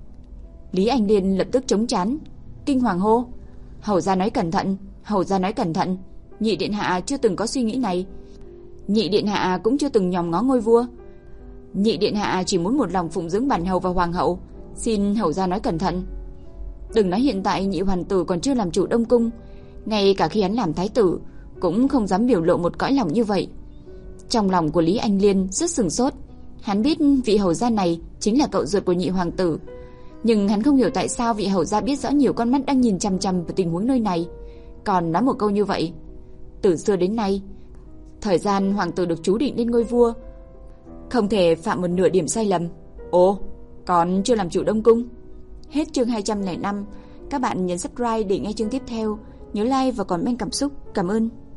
Lý Anh Liên lập tức chống trán, kinh hoàng hô: Hầu gia nói cẩn thận, hầu gia nói cẩn thận. Nhị điện hạ chưa từng có suy nghĩ này. Nhị điện hạ cũng chưa từng nhòm ngó ngôi vua. Nhị điện hạ chỉ muốn một lòng phụng dưỡng bản hầu và hoàng hậu. Xin hầu gia nói cẩn thận. Đừng nói hiện tại nhị hoàng tử còn chưa làm chủ Đông cung, ngay cả khi hắn làm thái tử cũng không dám biểu lộ một cõi lòng như vậy. Trong lòng của Lý Anh Liên rất sừng sốt. Hắn biết vị hầu gia này chính là cậu ruột của nhị hoàng tử, nhưng hắn không hiểu tại sao vị hầu gia biết rõ nhiều con mắt đang nhìn chằm chằm vào tình huống nơi này, còn nói một câu như vậy. Từ xưa đến nay, thời gian hoàng tử được chú định lên ngôi vua không thể phạm một nửa điểm sai lầm. Ồ, còn chưa làm chủ Đông cung. Hết chương hai trăm lẻ năm. Các bạn nhấn subscribe để nghe chương tiếp theo. Nhớ like và comment cảm xúc. Cảm ơn.